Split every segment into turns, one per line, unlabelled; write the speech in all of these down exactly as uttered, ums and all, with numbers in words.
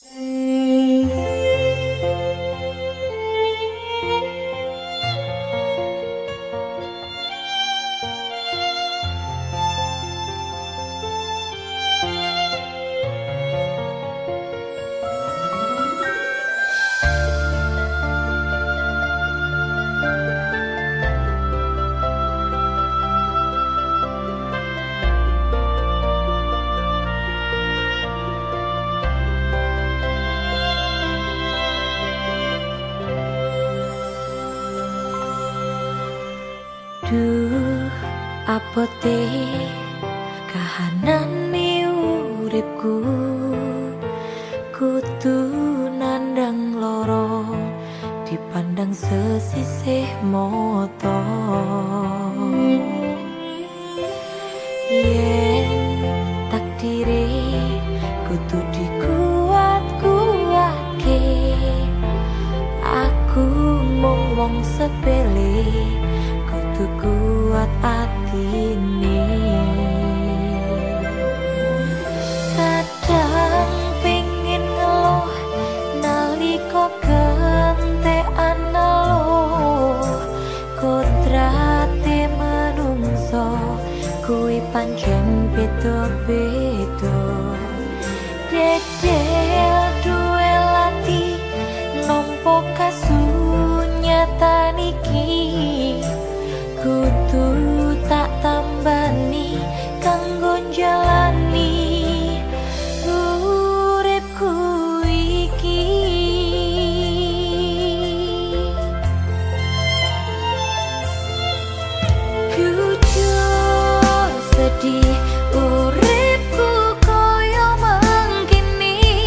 Duh, apote kahanan mi uripku, kudu nandang loro dipandang sesisih moto. Yen takdire kudu dikuat-kuatke, aku mung wong sepele kudu kuat atine. Kadang pengen ngeluh nalika kentekan ngeluh, kodrate menungso kuwi pancen beda-beda. Dedel duwe lati nampa kasunyatan iki, kudu tak tambani kanggo jalani uripku iki. Jujur sedih uripku koyo mangkini,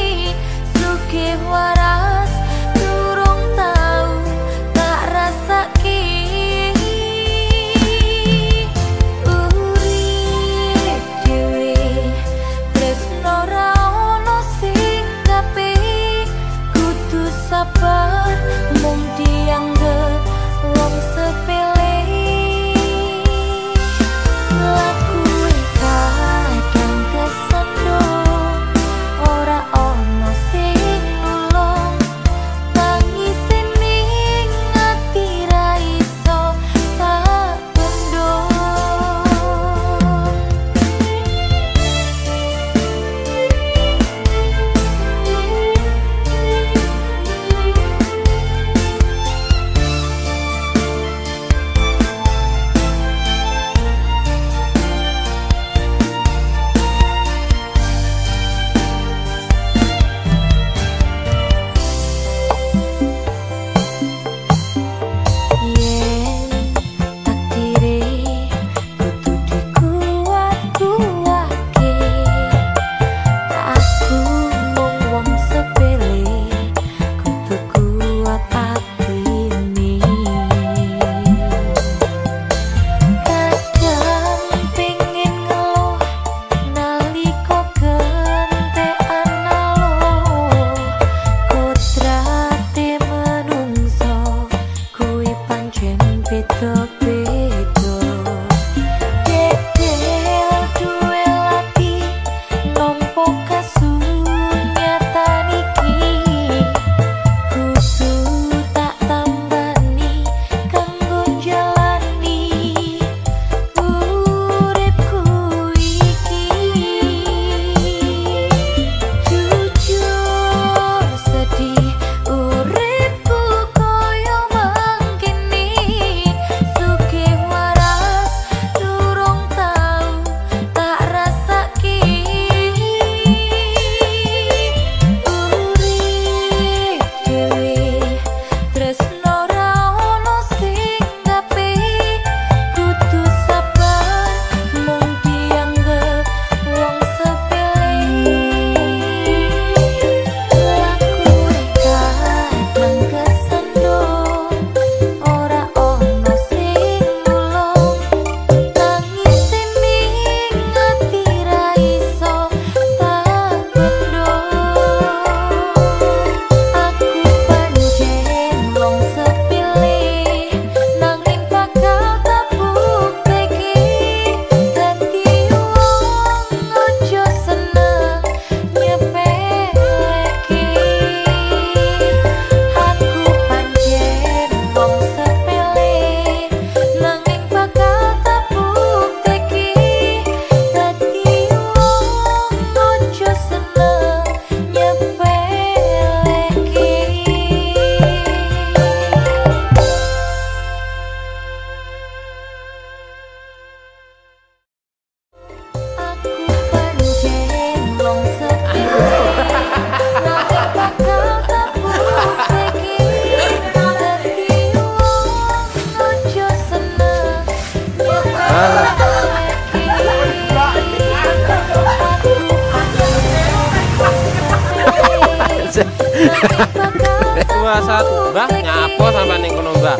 Dua satu, Mbah nyapo sampai ning kono Mbah.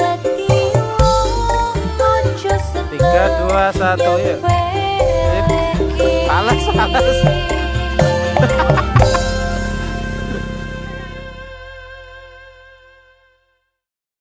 Tiga dua satu yuk. Alas alas.